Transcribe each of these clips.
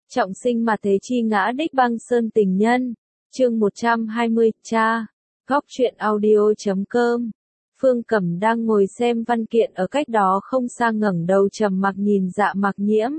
Trọng sinh mà thế chi ngã đích băng sơn tình nhân. Chương 120, cha. Góc truyện audio.com. Phương Cẩm đang ngồi xem văn kiện ở cách đó không xa, ngẩng đầu trầm mặc nhìn Dạ Mặc Nhiễm.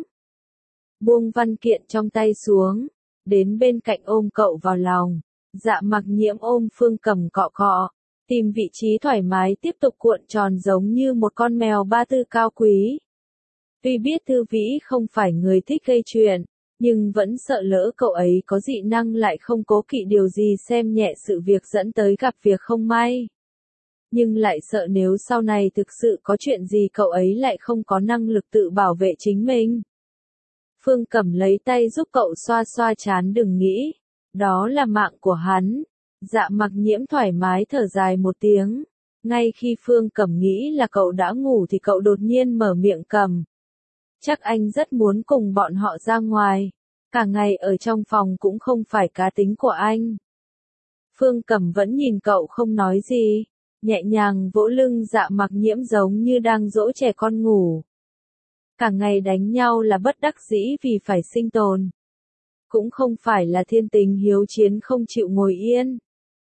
Buông văn kiện trong tay xuống, đến bên cạnh ôm cậu vào lòng. Dạ Mặc Nhiễm ôm Phương Cẩm cọ cọ, tìm vị trí thoải mái tiếp tục cuộn tròn giống như một con mèo ba tư cao quý. Tuy biết Thư Vĩ không phải người thích gây chuyện, nhưng vẫn sợ lỡ cậu ấy có dị năng lại không cố kỵ điều gì xem nhẹ sự việc dẫn tới gặp việc không may. Nhưng lại sợ nếu sau này thực sự có chuyện gì cậu ấy lại không có năng lực tự bảo vệ chính mình. Phương Cẩm lấy tay giúp cậu xoa xoa trán, đừng nghĩ, đó là mạng của hắn. Dạ Mặc Nhiễm thoải mái thở dài một tiếng. Ngay khi Phương Cẩm nghĩ là cậu đã ngủ thì cậu đột nhiên mở miệng, Cẩm. Chắc anh rất muốn cùng bọn họ ra ngoài. Cả ngày ở trong phòng cũng không phải cá tính của anh. Phương Cẩm vẫn nhìn cậu không nói gì, nhẹ nhàng vỗ lưng Dạ Mặc Nhiễm giống như đang dỗ trẻ con ngủ. Cả ngày đánh nhau là bất đắc dĩ vì phải sinh tồn. Cũng không phải là thiên tính hiếu chiến không chịu ngồi yên.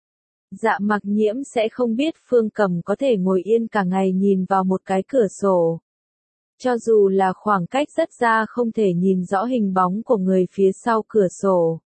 Dạ Mặc Nhiễm sẽ không biết Phương Cẩm có thể ngồi yên cả ngày nhìn vào một cái cửa sổ. Cho dù là khoảng cách rất xa không thể nhìn rõ hình bóng của người phía sau cửa sổ.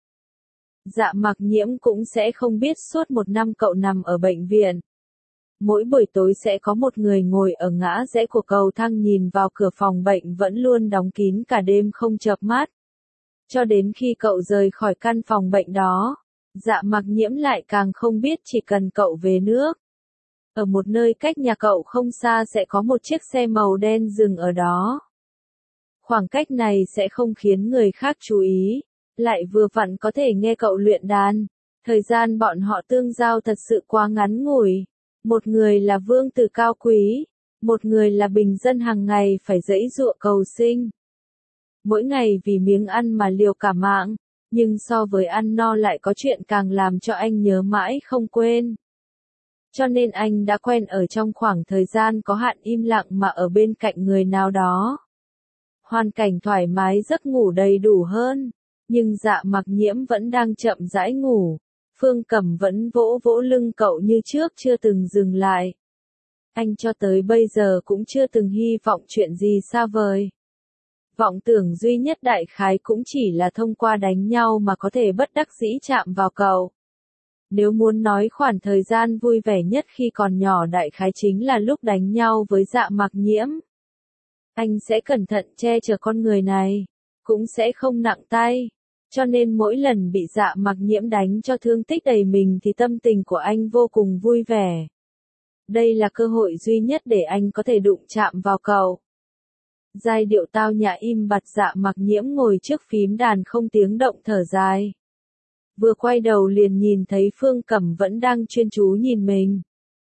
Dạ Mặc Nhiễm cũng sẽ không biết suốt một năm cậu nằm ở bệnh viện. Mỗi buổi tối sẽ có một người ngồi ở ngã rẽ của cầu thang nhìn vào cửa phòng bệnh vẫn luôn đóng kín cả đêm không chợp mắt. Cho đến khi cậu rời khỏi căn phòng bệnh đó, Dạ Mặc Nhiễm lại càng không biết chỉ cần cậu về nước. Ở một nơi cách nhà cậu không xa sẽ có một chiếc xe màu đen dừng ở đó. Khoảng cách này sẽ không khiến người khác chú ý, lại vừa vặn có thể nghe cậu luyện đàn. Thời gian bọn họ tương giao thật sự quá ngắn ngủi. Một người là vương tử cao quý, một người là bình dân hàng ngày phải giãy giụa cầu sinh. Mỗi ngày vì miếng ăn mà liều cả mạng, nhưng so với ăn no lại có chuyện càng làm cho anh nhớ mãi không quên. Cho nên anh đã quen ở trong khoảng thời gian có hạn im lặng mà ở bên cạnh người nào đó. Hoàn cảnh thoải mái, giấc ngủ đầy đủ hơn, nhưng Dạ Mặc Nhiễm vẫn đang chậm rãi ngủ. Phương Cẩm vẫn vỗ vỗ lưng cậu như trước, chưa từng dừng lại. Anh cho tới bây giờ cũng chưa từng hy vọng chuyện gì xa vời. Vọng tưởng duy nhất đại khái cũng chỉ là thông qua đánh nhau mà có thể bất đắc dĩ chạm vào cậu. Nếu muốn nói khoảng thời gian vui vẻ nhất khi còn nhỏ đại khái chính là lúc đánh nhau với Dạ Mặc Nhiễm. Anh sẽ cẩn thận che chở con người này, cũng sẽ không nặng tay. Cho nên mỗi lần bị Dạ Mặc Nhiễm đánh cho thương tích đầy mình thì tâm tình của anh vô cùng vui vẻ. Đây là cơ hội duy nhất để anh có thể đụng chạm vào cậu. Giai điệu tao nhã im bặt, Dạ Mặc Nhiễm ngồi trước phím đàn không tiếng động thở dài. Vừa quay đầu liền nhìn thấy Phương Cẩm vẫn đang chuyên chú nhìn mình.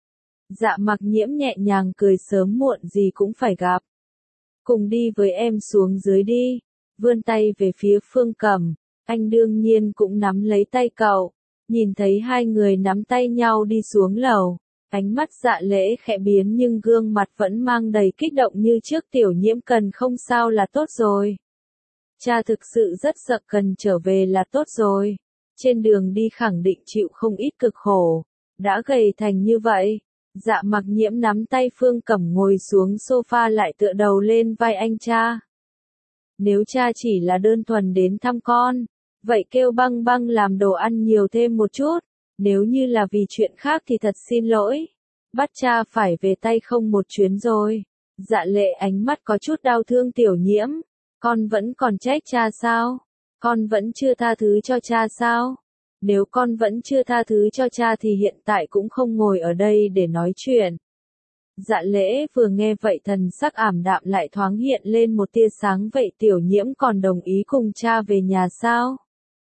Dạ Mặc Nhiễm nhẹ nhàng cười, sớm muộn gì cũng phải gặp. Cùng đi với em xuống dưới đi. Vươn tay về phía Phương Cẩm, anh đương nhiên cũng nắm lấy tay cậu. Nhìn thấy hai người nắm tay nhau đi xuống lầu, ánh mắt Dạ Lễ khẽ biến nhưng gương mặt vẫn mang đầy kích động như trước. Tiểu Nhiễm cần không sao là tốt rồi. Cha thực sự rất sợ, cần trở về là tốt rồi. Trên đường đi khẳng định chịu không ít cực khổ, đã gầy thành như vậy. Dạ Mặc Nhiễm nắm tay Phương Cẩm ngồi xuống sofa lại tựa đầu lên vai anh. Cha, nếu cha chỉ là đơn thuần đến thăm con, vậy kêu Băng Băng làm đồ ăn nhiều thêm một chút. Nếu như là vì chuyện khác thì thật xin lỗi, bắt cha phải về tay không một chuyến rồi. Dạ Lệ ánh mắt có chút đau thương. Tiểu Nhiễm, con vẫn còn trách cha sao? Con vẫn chưa tha thứ cho cha sao? Nếu con vẫn chưa tha thứ cho cha thì hiện tại cũng không ngồi ở đây để nói chuyện. Dạ Lễ vừa nghe vậy thần sắc ảm đạm lại thoáng hiện lên một tia sáng. Vậy Tiểu Nhiễm còn đồng ý cùng cha về nhà sao?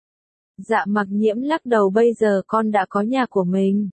Dạ Mặc Nhiễm lắc đầu, bây giờ con đã có nhà của mình.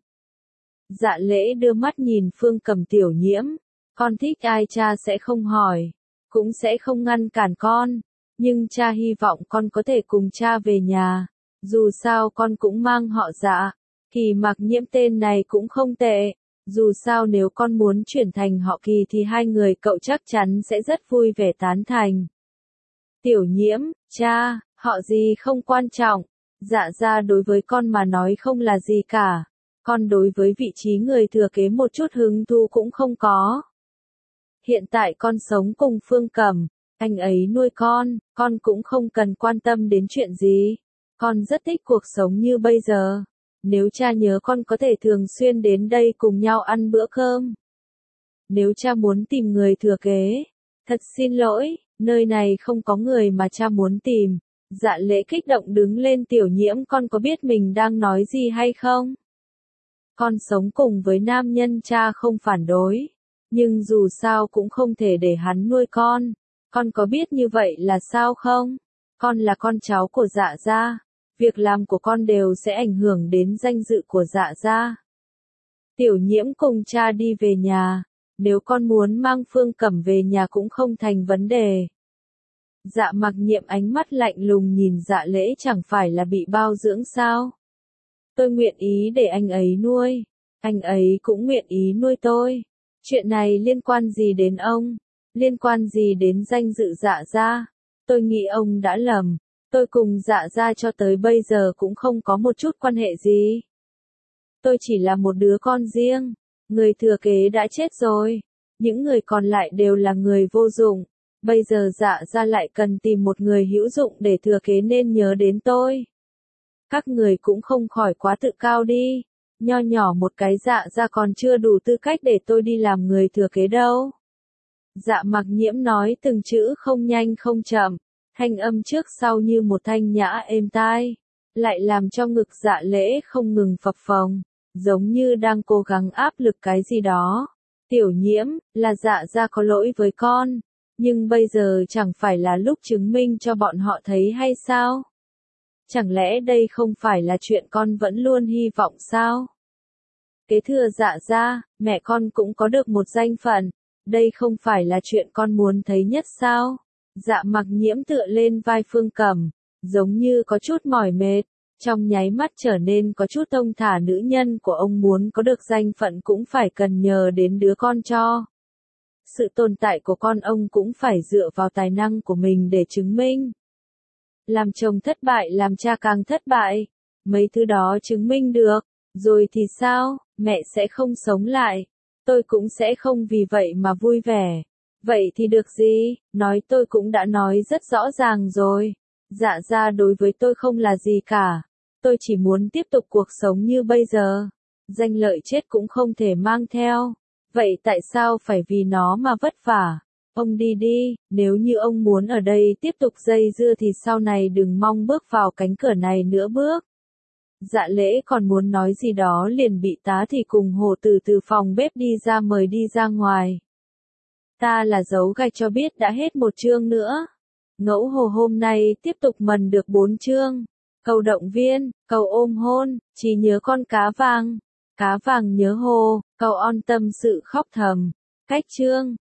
Dạ Lễ đưa mắt nhìn Phương Cẩm. Tiểu Nhiễm, con thích ai cha sẽ không hỏi, cũng sẽ không ngăn cản con. Nhưng cha hy vọng con có thể cùng cha về nhà. Dù sao con cũng mang họ Dạ. Kỳ Mặc Nhiễm tên này cũng không tệ. Dù sao nếu con muốn chuyển thành họ Kỳ thì hai người cậu chắc chắn sẽ rất vui vẻ tán thành. Tiểu Nhiễm, cha, Họ gì không quan trọng. Dạ ra đối với con mà nói không là gì cả. Con đối với vị trí người thừa kế một chút hứng thú cũng không có. Hiện tại con sống cùng Phương Cẩm, anh ấy nuôi con cũng không cần quan tâm đến chuyện gì. Con rất thích cuộc sống như bây giờ. Nếu cha nhớ con có thể thường xuyên đến đây cùng nhau ăn bữa cơm. Nếu cha muốn tìm người thừa kế, thật xin lỗi, nơi này không có người mà cha muốn tìm. Dạ Lễ kích động đứng lên. Tiểu Nhiễm, con có biết mình đang nói gì hay không? Con sống cùng với nam nhân cha không phản đối. Nhưng dù sao cũng không thể để hắn nuôi con. Con có biết như vậy là sao không? Con là con cháu của Dạ gia. Việc làm của con đều sẽ ảnh hưởng đến danh dự của Dạ gia. Tiểu Nhiễm cùng cha đi về nhà. Nếu con muốn mang Phương Cẩm về nhà cũng không thành vấn đề. Dạ Mặc Nhiệm ánh mắt lạnh lùng nhìn Dạ Lễ, chẳng phải là bị bao dưỡng sao? Tôi nguyện ý để anh ấy nuôi. Anh ấy cũng nguyện ý nuôi tôi. Chuyện này liên quan gì đến ông? Liên quan gì đến danh dự Dạ gia? Tôi nghĩ ông đã lầm. Tôi cùng Dạ gia cho tới bây giờ cũng không có một chút quan hệ gì. Tôi chỉ là một đứa con riêng. Người thừa kế đã chết rồi. Những người còn lại đều là người vô dụng. Bây giờ Dạ gia lại cần tìm một người hữu dụng để thừa kế nên nhớ đến tôi. Các người cũng không khỏi quá tự cao đi. Nho nhỏ một cái Dạ gia còn chưa đủ tư cách để tôi đi làm người thừa kế đâu. Dạ Mặc Nhiễm nói từng chữ không nhanh không chậm, thanh âm trước sau như một thanh nhã êm tai, lại làm cho ngực Dạ Lễ không ngừng phập phồng, giống như đang cố gắng áp lực cái gì đó. Tiểu Nhiễm, là Dạ gia có lỗi với con, nhưng bây giờ chẳng phải là lúc chứng minh cho bọn họ thấy hay sao? Chẳng lẽ đây không phải là chuyện con vẫn luôn hy vọng sao? Kế thừa Dạ gia, mẹ con cũng có được một danh phận. Đây không phải là chuyện con muốn thấy nhất sao? Dạ Mặc Nhiễm tựa lên vai Phương Cẩm, giống như có chút mỏi mệt, trong nháy mắt trở nên có chút thông thả. Nữ nhân của ông muốn có được danh phận cũng phải cần nhờ đến đứa con cho. Sự tồn tại của con ông cũng phải dựa vào tài năng của mình để chứng minh. Làm chồng thất bại làm cha càng thất bại. Mấy thứ đó chứng minh được, rồi thì sao, mẹ sẽ không sống lại. Tôi cũng sẽ không vì vậy mà vui vẻ. Vậy thì được gì, nói tôi cũng đã nói rất rõ ràng rồi. Dạ gia đối với tôi không là gì cả. Tôi chỉ muốn tiếp tục cuộc sống như bây giờ. Danh lợi chết cũng không thể mang theo. Vậy tại sao phải vì nó mà vất vả? Ông đi đi, nếu như ông muốn ở đây tiếp tục dây dưa thì sau này đừng mong bước vào cánh cửa này nữa bước. Dạ Lễ còn muốn nói gì đó liền bị Tá Thị cùng Hồ Tử từ phòng bếp đi ra mời đi ra ngoài. Ta là dấu gạch cho biết đã hết một chương nữa. Ngẫu Hồ hôm nay tiếp tục mần được 4 chương. Cầu động viên, cầu ôm hôn, chỉ nhớ con cá vàng nhớ Hồ, cầu on tâm sự khóc thầm. Cách chương.